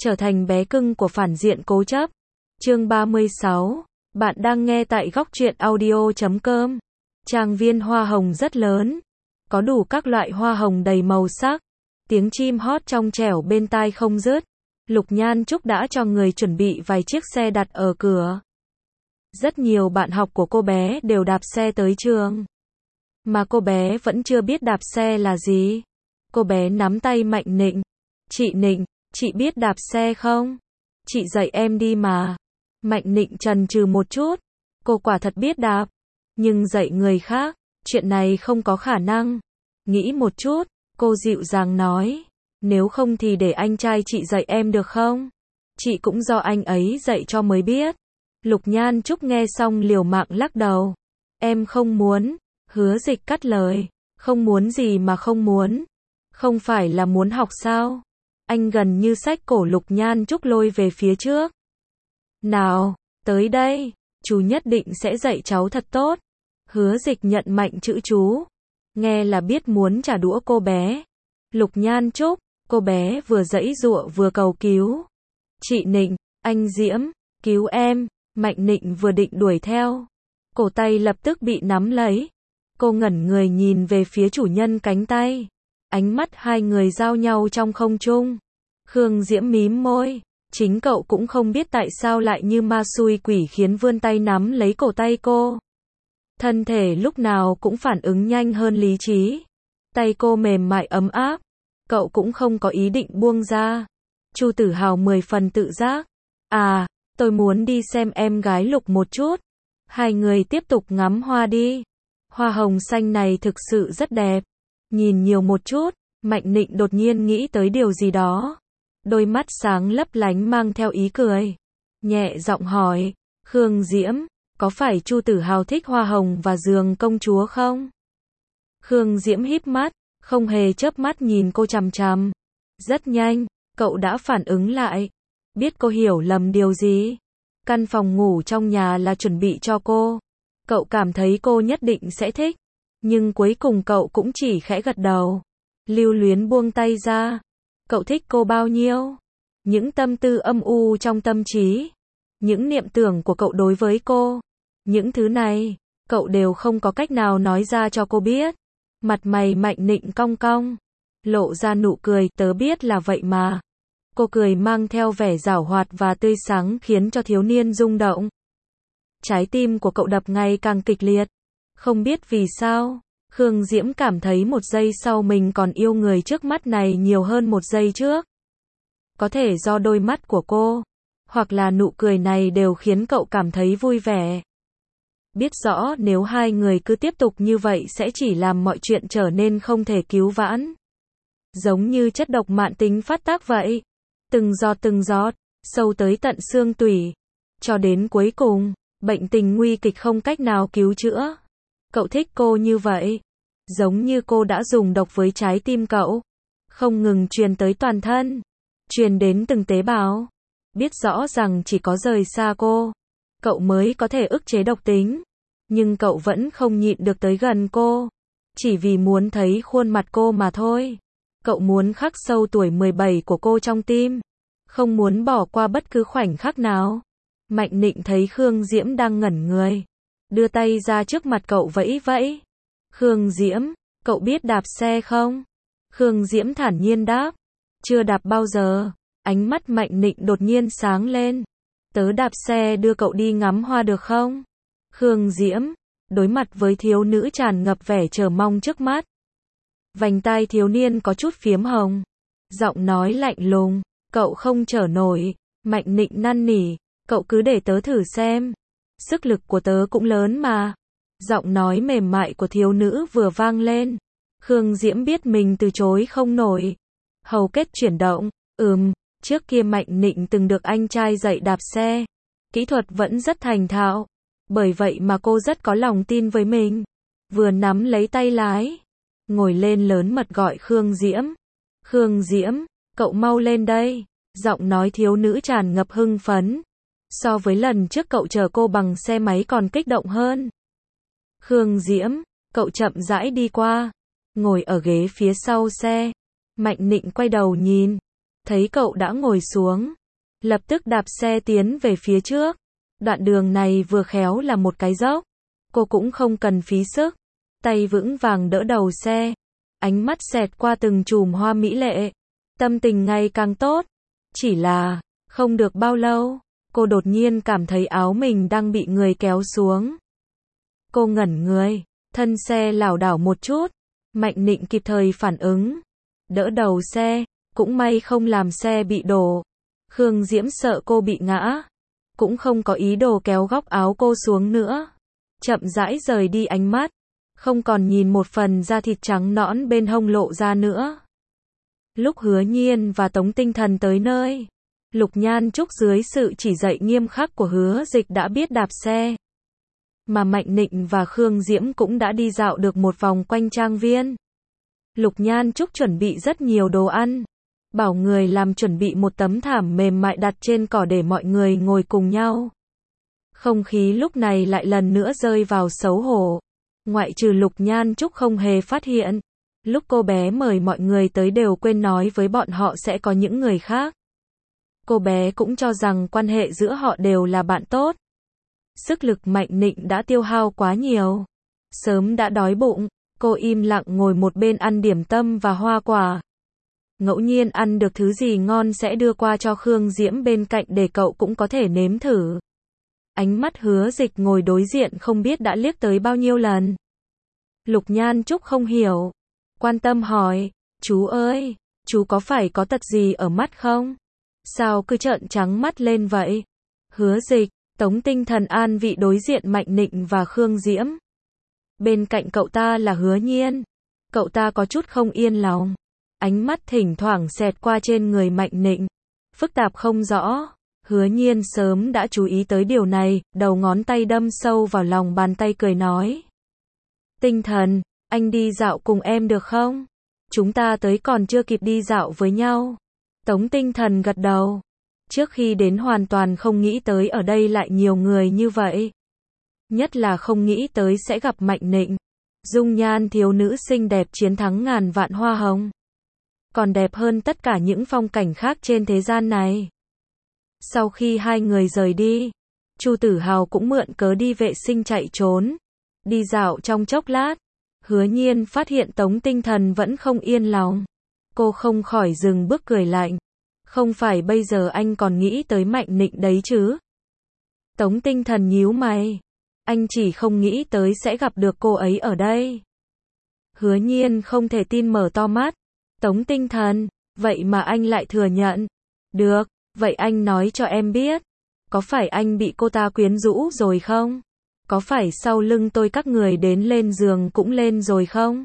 trở thành bé cưng của phản diện cố chấp. Chương 36. Bạn đang nghe tại góc truyện audio.com. Trang viên hoa hồng rất lớn, có đủ các loại hoa hồng đầy màu sắc. Tiếng chim hót trong trẻo bên tai không dứt. Lục Nhan Trúc đã cho người chuẩn bị vài chiếc xe đặt ở cửa. Rất nhiều bạn học của cô bé đều đạp xe tới trường. Mà cô bé vẫn chưa biết đạp xe là gì. Cô bé nắm tay Mạnh Nịnh. Chị Nịnh, chị biết đạp xe không? Chị dạy em đi mà. Mạnh Nịnh chần chừ một chút. Cô quả thật biết đạp. Nhưng dạy người khác, chuyện này không có khả năng. Nghĩ một chút, cô dịu dàng nói. Nếu không thì để anh trai chị dạy em được không? Chị cũng do anh ấy dạy cho mới biết. Lục Nhan Trúc nghe xong liều mạng lắc đầu. Em không muốn. Hứa Dịch cắt lời. Không muốn gì mà không muốn. Không phải là muốn học sao? Anh gần như xách cổ Lục Nhan Trúc lôi về phía trước. Nào, tới đây, chú nhất định sẽ dạy cháu thật tốt. Hứa Dịch nhận mạnh chữ chú. Nghe là biết muốn trả đũa cô bé. Lục Nhan Trúc, cô bé vừa giãy giụa vừa cầu cứu. Chị Nịnh, anh Diễm, cứu em. Mạnh Nịnh vừa định đuổi theo. Cổ tay lập tức bị nắm lấy. Cô ngẩn người nhìn về phía chủ nhân cánh tay. Ánh mắt hai người giao nhau trong không trung. Khương Diễm mím môi. Chính cậu cũng không biết tại sao lại như ma xui quỷ khiến vươn tay nắm lấy cổ tay cô. Thân thể lúc nào cũng phản ứng nhanh hơn lý trí. Tay cô mềm mại ấm áp. Cậu cũng không có ý định buông ra. Chu Tử Hào 10 phần tự giác. À, tôi muốn đi xem em gái Lục một chút. Hai người tiếp tục ngắm hoa đi. Hoa hồng xanh này thực sự rất đẹp. Nhìn nhiều một chút, Mạnh Nịnh đột nhiên nghĩ tới điều gì đó. Đôi mắt sáng lấp lánh mang theo ý cười. Nhẹ giọng hỏi, Khương Diễm, có phải Chu Tử Hào thích hoa hồng và giường công chúa không? Khương Diễm híp mắt, không hề chớp mắt nhìn cô chằm chằm. Rất nhanh, cậu đã phản ứng lại. Biết cô hiểu lầm điều gì. Căn phòng ngủ trong nhà là chuẩn bị cho cô. Cậu cảm thấy cô nhất định sẽ thích. Nhưng cuối cùng cậu cũng chỉ khẽ gật đầu. Lưu Luyến buông tay ra. Cậu thích cô bao nhiêu? Những tâm tư âm u trong tâm trí. Những niệm tưởng của cậu đối với cô. Những thứ này, cậu đều không có cách nào nói ra cho cô biết. Mặt mày Mạnh Nịnh cong cong. Lộ ra nụ cười, tớ biết là vậy mà. Cô cười mang theo vẻ giảo hoạt và tươi sáng khiến cho thiếu niên rung động. Trái tim của cậu đập ngày càng kịch liệt. Không biết vì sao, Khương Diễm cảm thấy một giây sau mình còn yêu người trước mắt này nhiều hơn một giây trước. Có thể do đôi mắt của cô, hoặc là nụ cười này đều khiến cậu cảm thấy vui vẻ. Biết rõ nếu hai người cứ tiếp tục như vậy sẽ chỉ làm mọi chuyện trở nên không thể cứu vãn. Giống như chất độc mãn tính phát tác vậy. Từng giọt, sâu tới tận xương tủy. Cho đến cuối cùng, bệnh tình nguy kịch không cách nào cứu chữa. Cậu thích cô như vậy. Giống như cô đã dùng độc với trái tim cậu. Không ngừng truyền tới toàn thân. Truyền đến từng tế bào. Biết rõ rằng chỉ có rời xa cô, cậu mới có thể ức chế độc tính. Nhưng cậu vẫn không nhịn được tới gần cô. Chỉ vì muốn thấy khuôn mặt cô mà thôi. Cậu muốn khắc sâu tuổi 17 của cô trong tim. Không muốn bỏ qua bất cứ khoảnh khắc nào. Mạnh Nịnh thấy Khương Diễm đang ngẩn người. Đưa tay ra trước mặt cậu vẫy vẫy. Khương Diễm, cậu biết đạp xe không? Khương Diễm thản nhiên đáp. Chưa đạp bao giờ. Ánh mắt Mạnh Nịnh đột nhiên sáng lên. Tớ đạp xe đưa cậu đi ngắm hoa được không? Khương Diễm, đối mặt với thiếu nữ tràn ngập vẻ chờ mong trước mắt. Vành tai thiếu niên có chút phiếm hồng. Giọng nói lạnh lùng. Cậu không chở nổi. Mạnh Nịnh năn nỉ. Cậu cứ để tớ thử xem. Sức lực của tớ cũng lớn mà. Giọng nói mềm mại của thiếu nữ vừa vang lên. Khương Diễm biết mình từ chối không nổi. Hầu kết chuyển động. Trước kia Mạnh Nịnh từng được anh trai dạy đạp xe. Kỹ thuật vẫn rất thành thạo. Bởi vậy mà cô rất có lòng tin với mình. Vừa nắm lấy tay lái. Ngồi lên lớn mật gọi Khương Diễm. Khương Diễm, cậu mau lên đây. Giọng nói thiếu nữ tràn ngập hưng phấn. So với lần trước cậu chở cô bằng xe máy còn kích động hơn. Khương Diễm, cậu chậm rãi đi qua. Ngồi ở ghế phía sau xe. Mạnh Nịnh quay đầu nhìn. thấy cậu đã ngồi xuống, lập tức đạp xe tiến về phía trước. Đoạn đường này vừa khéo là một cái dốc, cô cũng không cần phí sức, tay vững vàng đỡ đầu xe, ánh mắt xẹt qua từng chùm hoa mỹ lệ, tâm tình ngày càng tốt. Chỉ là, không được bao lâu, cô đột nhiên cảm thấy áo mình đang bị người kéo xuống. Cô ngẩn người, thân xe lảo đảo một chút, Mạnh Nịnh kịp thời phản ứng, đỡ đầu xe, cũng may không làm xe bị đổ. Khương Diễm sợ cô bị ngã, cũng không có ý đồ kéo góc áo cô xuống nữa. Chậm rãi rời đi ánh mắt, không còn nhìn một phần da thịt trắng nõn bên hông lộ ra nữa. Lúc Hứa Nhiên và Tống Tinh Thần tới nơi, Lục Nhan Trúc dưới sự chỉ dạy nghiêm khắc của Hứa Dịch đã biết đạp xe. Mà Mạnh Nịnh và Khương Diễm cũng đã đi dạo được một vòng quanh trang viên. Lục Nhan Trúc chuẩn bị rất nhiều đồ ăn, bảo người làm chuẩn bị một tấm thảm mềm mại đặt trên cỏ để mọi người ngồi cùng nhau. Không khí lúc này lại lần nữa rơi vào xấu hổ. Ngoại trừ Lục Nhan Trúc không hề phát hiện, lúc cô bé mời mọi người tới đều quên nói với bọn họ sẽ có những người khác. Cô bé cũng cho rằng quan hệ giữa họ đều là bạn tốt. Sức lực Mạnh Nịnh đã tiêu hao quá nhiều, sớm đã đói bụng, cô im lặng ngồi một bên ăn điểm tâm và hoa quả. Ngẫu nhiên ăn được thứ gì ngon sẽ đưa qua cho Khương Diễm bên cạnh để cậu cũng có thể nếm thử. Ánh mắt Hứa Dịch ngồi đối diện không biết đã liếc tới bao nhiêu lần. Lục Nhan Trúc không hiểu, quan tâm hỏi, chú ơi, chú có phải có tật gì ở mắt không? Sao cứ trợn trắng mắt lên vậy? Hứa Dịch, Tống Tinh Thần an vị đối diện Mạnh Nịnh và Khương Diễm. Bên cạnh cậu ta là Hứa Nhiên. Cậu ta có chút không yên lòng. Ánh mắt thỉnh thoảng xẹt qua trên người Mạnh Nịnh. Phức tạp không rõ. Hứa Nhiên sớm đã chú ý tới điều này, đầu ngón tay đâm sâu vào lòng bàn tay cười nói. Tinh Thần, anh đi dạo cùng em được không? Chúng ta tới còn chưa kịp đi dạo với nhau. Tống Tinh Thần gật đầu. Trước khi đến hoàn toàn không nghĩ tới ở đây lại nhiều người như vậy. Nhất là không nghĩ tới sẽ gặp Mạnh Nịnh. Dung nhan thiếu nữ xinh đẹp chiến thắng ngàn vạn hoa hồng. Còn đẹp hơn tất cả những phong cảnh khác trên thế gian này. Sau khi hai người rời đi, Chu Tử Hào cũng mượn cớ đi vệ sinh chạy trốn. Đi dạo trong chốc lát, Hứa Nhiên phát hiện Tống Tinh Thần vẫn không yên lòng. Cô không khỏi dừng bước cười lạnh. Không phải bây giờ anh còn nghĩ tới Mạnh Nịnh đấy chứ? Tống Tinh Thần nhíu mày. Anh chỉ không nghĩ tới sẽ gặp được cô ấy ở đây. Hứa Nhiên không thể tin mở to mắt. Tống Tinh Thần, vậy mà anh lại thừa nhận. Được, vậy anh nói cho em biết. Có phải anh bị cô ta quyến rũ rồi không? Có phải sau lưng tôi các người đến lên giường cũng lên rồi không?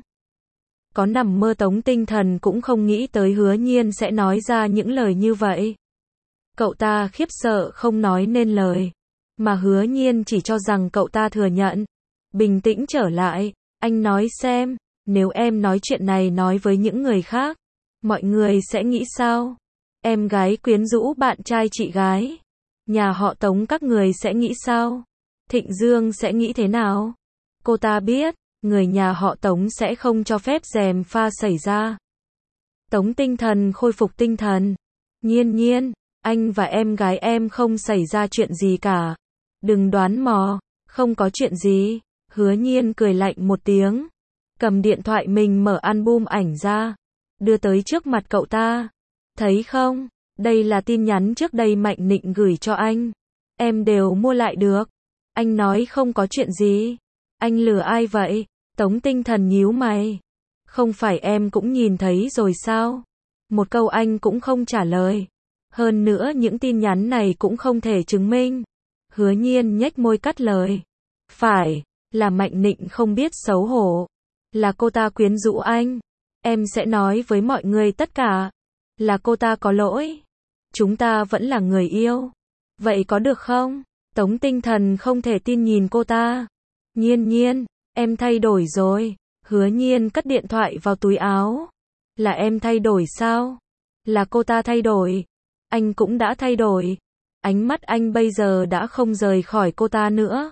Có nằm mơ Tống Tinh Thần cũng không nghĩ tới Hứa Nhiên sẽ nói ra những lời như vậy. Cậu ta khiếp sợ không nói nên lời. Mà Hứa Nhiên chỉ cho rằng cậu ta thừa nhận. Bình tĩnh trở lại, anh nói xem, nếu em nói chuyện này nói với những người khác, mọi người sẽ nghĩ sao? Em gái quyến rũ bạn trai chị gái. Nhà họ Tống các người sẽ nghĩ sao? Thịnh Dương sẽ nghĩ thế nào? Cô ta biết, người nhà họ Tống sẽ không cho phép gièm pha xảy ra. Tống Tinh Thần khôi phục tinh thần. Nhiên, anh và em gái em không xảy ra chuyện gì cả. Đừng đoán mò, không có chuyện gì. Hứa Nhiên cười lạnh một tiếng. Cầm điện thoại mình mở album ảnh ra. Đưa tới trước mặt cậu ta. Thấy không, đây là tin nhắn trước đây Mạnh Nịnh gửi cho anh. Em đều mua lại được. Anh nói không có chuyện gì. Anh lừa ai vậy? Tống Tinh Thần nhíu mày. Không phải em cũng nhìn thấy rồi sao? Một câu anh cũng không trả lời. Hơn nữa những tin nhắn này cũng không thể chứng minh. Hứa Nhiên nhếch môi cắt lời. Phải, là Mạnh Nịnh không biết xấu hổ. Là cô ta quyến rũ anh. Em sẽ nói với mọi người tất cả. Là cô ta có lỗi. Chúng ta vẫn là người yêu. Vậy có được không? Tống Tinh Thần không thể tin nhìn cô ta. Nhiên, em thay đổi rồi. Hứa Nhiên cất điện thoại vào túi áo. Là em thay đổi sao? Là cô ta thay đổi. Anh cũng đã thay đổi. Ánh mắt anh bây giờ đã không rời khỏi cô ta nữa.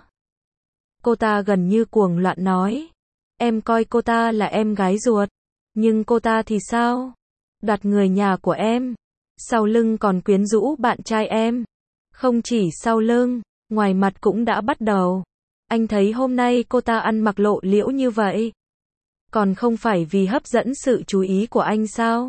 Cô ta gần như cuồng loạn nói. Em coi cô ta là em gái ruột. Nhưng cô ta thì sao? Đoạt người nhà của em. Sau lưng còn quyến rũ bạn trai em. Không chỉ sau lưng, ngoài mặt cũng đã bắt đầu. Anh thấy hôm nay cô ta ăn mặc lộ liễu như vậy. Còn không phải vì hấp dẫn sự chú ý của anh sao?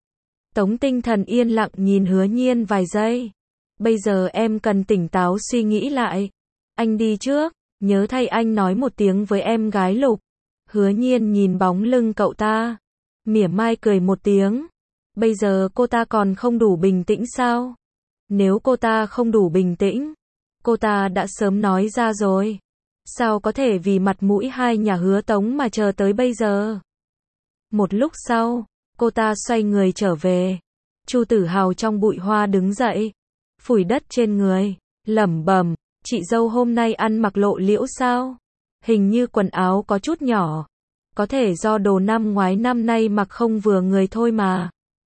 Tống Tinh Thần yên lặng nhìn Hứa Nhiên vài giây. Bây giờ em cần tỉnh táo suy nghĩ lại. Anh đi trước, nhớ thay anh nói một tiếng với em gái Lục. Hứa Nhiên nhìn bóng lưng cậu ta, mỉa mai cười một tiếng. Bây giờ cô ta còn không đủ bình tĩnh sao? Nếu cô ta không đủ bình tĩnh, cô ta đã sớm nói ra rồi. Sao có thể vì mặt mũi hai nhà Hứa Tống mà chờ tới bây giờ? Một lúc sau, cô ta xoay người trở về. Chu Tử Hào trong bụi hoa đứng dậy, phủi đất trên người, lẩm bẩm, chị dâu hôm nay ăn mặc lộ liễu sao? Hình như quần áo có chút nhỏ. Có thể do đồ năm ngoái năm nay mặc không vừa người thôi mà.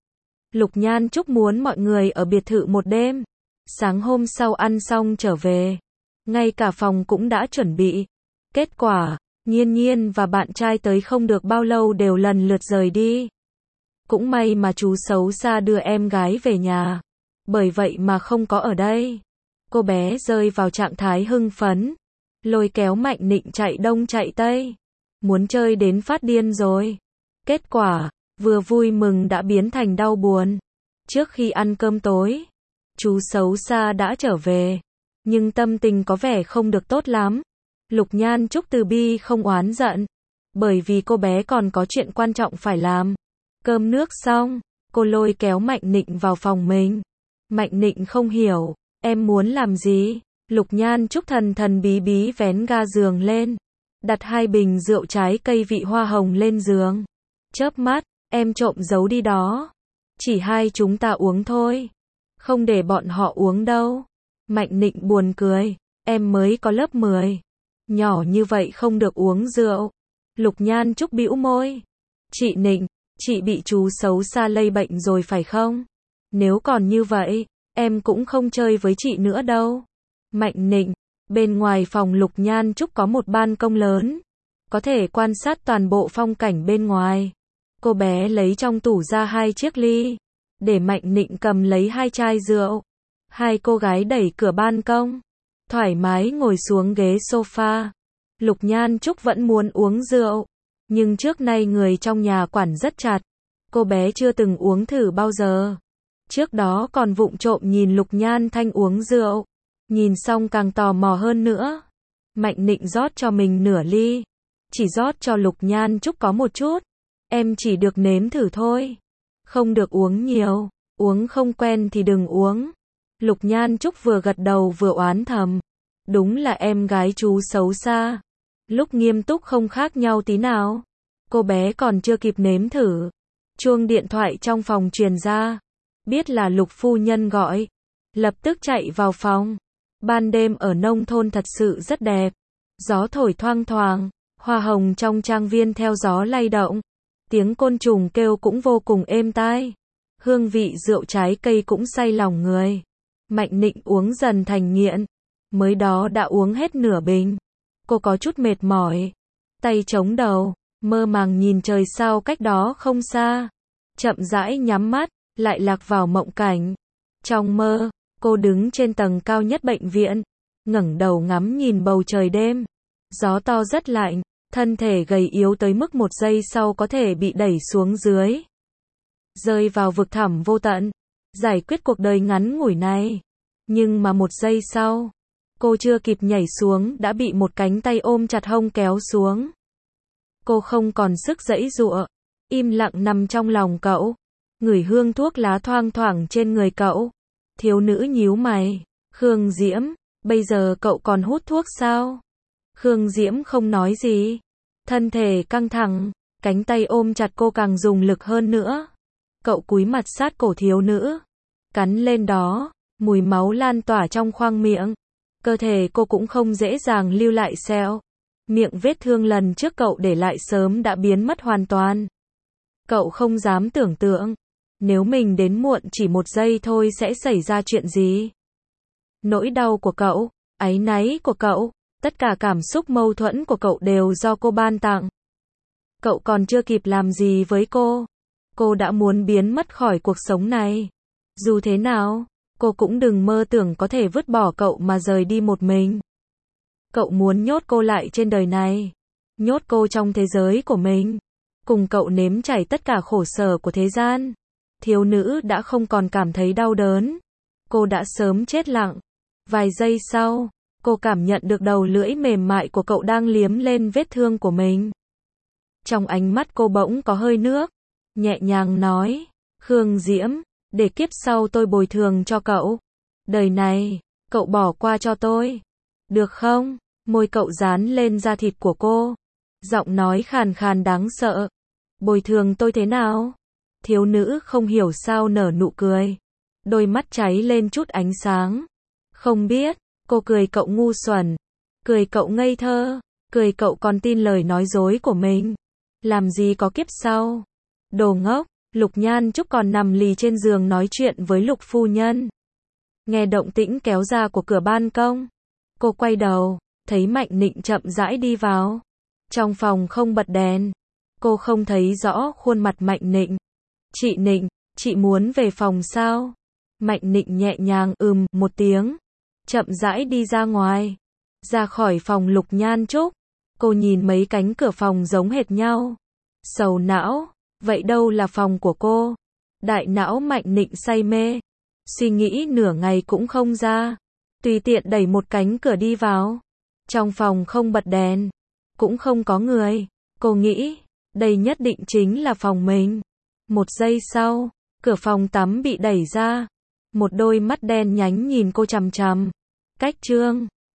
Lục Nhan Trúc muốn mọi người ở biệt thự một đêm. Sáng hôm sau ăn xong trở về. Ngay cả phòng cũng đã chuẩn bị. Kết quả, Nhiên Nhiên và bạn trai tới không được bao lâu đều lần lượt rời đi. Cũng may mà chú xấu xa đưa em gái về nhà. Bởi vậy mà không có ở đây. Cô bé rơi vào trạng thái hưng phấn. Lôi kéo Mạnh Nịnh chạy đông chạy tây. Muốn chơi đến phát điên rồi. Kết quả, vừa vui mừng đã biến thành đau buồn. Trước khi ăn cơm tối, chú xấu xa đã trở về. Nhưng tâm tình có vẻ không được tốt lắm. Lục Nhan Trúc từ bi không oán giận. Bởi vì cô bé còn có chuyện quan trọng phải làm. Cơm nước xong, cô lôi kéo Mạnh Nịnh vào phòng mình. Mạnh Nịnh không hiểu, em muốn làm gì? Lục Nhan Trúc thần thần bí bí vén ga giường lên. Đặt 2 bình rượu trái cây vị hoa hồng lên giường. Chớp mắt, em trộm giấu đi đó. Chỉ hai chúng ta uống thôi. Không để bọn họ uống đâu. Mạnh Nịnh buồn cười. Em mới có lớp 10. Nhỏ như vậy không được uống rượu. Lục Nhan Trúc bĩu môi. Chị Nịnh, chị bị chú xấu xa lây bệnh rồi phải không? Nếu còn như vậy, em cũng không chơi với chị nữa đâu. Mạnh Nịnh, bên ngoài phòng Lục Nhan Trúc có một ban công lớn. Có thể quan sát toàn bộ phong cảnh bên ngoài. Cô bé lấy trong tủ ra 2 chiếc ly. Để Mạnh Nịnh cầm lấy 2 chai rượu. Hai cô gái đẩy cửa ban công. Thoải mái ngồi xuống ghế sofa. Lục Nhan Trúc vẫn muốn uống rượu. Nhưng trước nay người trong nhà quản rất chặt. Cô bé chưa từng uống thử bao giờ. Trước đó còn vụng trộm nhìn Lục Nhan Thanh uống rượu. Nhìn xong càng tò mò hơn nữa. Mạnh Nịnh rót cho mình nửa ly. Chỉ rót cho Lục Nhan Trúc có một chút. Em chỉ được nếm thử thôi. Không được uống nhiều. Uống không quen thì đừng uống. Lục Nhan Trúc vừa gật đầu vừa oán thầm. Đúng là em gái chú xấu xa. Lúc nghiêm túc không khác nhau tí nào. Cô bé còn chưa kịp nếm thử. Chuông điện thoại trong phòng truyền ra. Biết là Lục phu nhân gọi. Lập tức chạy vào phòng. Ban đêm ở nông thôn thật sự rất đẹp. Gió thổi thoang thoảng. Hoa hồng trong trang viên theo gió lay động. Tiếng côn trùng kêu cũng vô cùng êm tai. Hương vị rượu trái cây cũng say lòng người. Mạnh Nịnh uống dần thành nghiện. Mới đó đã uống hết nửa bình. Cô có chút mệt mỏi. Tay chống đầu, mơ màng nhìn trời sao cách đó không xa. Chậm rãi nhắm mắt, lại lạc vào mộng cảnh. Trong mơ, cô đứng trên tầng cao nhất bệnh viện. Ngẩng đầu ngắm nhìn bầu trời đêm. Gió to rất lạnh, thân thể gầy yếu tới mức 1 giây sau có thể bị đẩy xuống dưới. Rơi vào vực thẳm vô tận. Giải quyết cuộc đời ngắn ngủi này. Nhưng mà 1 giây sau, cô chưa kịp nhảy xuống đã bị một cánh tay ôm chặt hông kéo xuống. Cô không còn sức giãy giụa, im lặng nằm trong lòng cậu, ngửi hương thuốc lá thoang thoảng trên người cậu. Thiếu nữ nhíu mày, Khương Diễm, bây giờ cậu còn hút thuốc sao? Khương Diễm không nói gì, thân thể căng thẳng, cánh tay ôm chặt cô càng dùng lực hơn nữa. Cậu cúi mặt sát cổ thiếu nữ, cắn lên đó, mùi máu lan tỏa trong khoang miệng. Cơ thể cô cũng không dễ dàng lưu lại sẹo. Miệng vết thương lần trước cậu để lại sớm đã biến mất hoàn toàn. Cậu không dám tưởng tượng, nếu mình đến muộn chỉ 1 giây thôi sẽ xảy ra chuyện gì. Nỗi đau của cậu, áy náy của cậu, tất cả cảm xúc mâu thuẫn của cậu đều do cô ban tặng. Cậu còn chưa kịp làm gì với cô đã muốn biến mất khỏi cuộc sống này. Dù thế nào, cô cũng đừng mơ tưởng có thể vứt bỏ cậu mà rời đi một mình. Cậu muốn nhốt cô lại trên đời này, nhốt cô trong thế giới của mình, cùng cậu nếm trải tất cả khổ sở của thế gian. Thiếu nữ đã không còn cảm thấy đau đớn. Cô đã sớm chết lặng. Vài giây sau, cô cảm nhận được đầu lưỡi mềm mại của cậu đang liếm lên vết thương của mình. Trong ánh mắt cô bỗng có hơi nước, nhẹ nhàng nói, Khương Diễm, để kiếp sau tôi bồi thường cho cậu. Đời này, cậu bỏ qua cho tôi. Được không? Môi cậu dán lên da thịt của cô. Giọng nói khàn khàn đáng sợ. Bồi thường tôi thế nào? Thiếu nữ không hiểu sao nở nụ cười. Đôi mắt cháy lên chút ánh sáng. Không biết, cô cười cậu ngu xuẩn. Cười cậu ngây thơ. Cười cậu còn tin lời nói dối của mình. Làm gì có kiếp sau? Đồ ngốc. Lục Nhan Trúc còn nằm lì trên giường nói chuyện với Lục phu nhân. Nghe động tĩnh kéo ra của cửa ban công. Cô quay đầu, thấy Mạnh Nịnh chậm rãi đi vào. Trong phòng không bật đèn. Cô không thấy rõ khuôn mặt Mạnh Nịnh. Chị Nịnh, chị muốn về phòng sao? Mạnh Nịnh nhẹ nhàng một tiếng. Chậm rãi đi ra ngoài. Ra khỏi phòng Lục Nhan Trúc. Cô nhìn mấy cánh cửa phòng giống hệt nhau. Sầu não, vậy đâu là phòng của cô? Đại não Mạnh Nịnh say mê. Suy nghĩ nửa ngày cũng không ra. Tùy tiện đẩy một cánh cửa đi vào. Trong phòng không bật đèn. Cũng không có người. Cô nghĩ, đây nhất định chính là phòng mình. Một giây sau, cửa phòng tắm bị đẩy ra. Một đôi mắt đen nhánh nhìn cô chằm chằm. Cách Trương.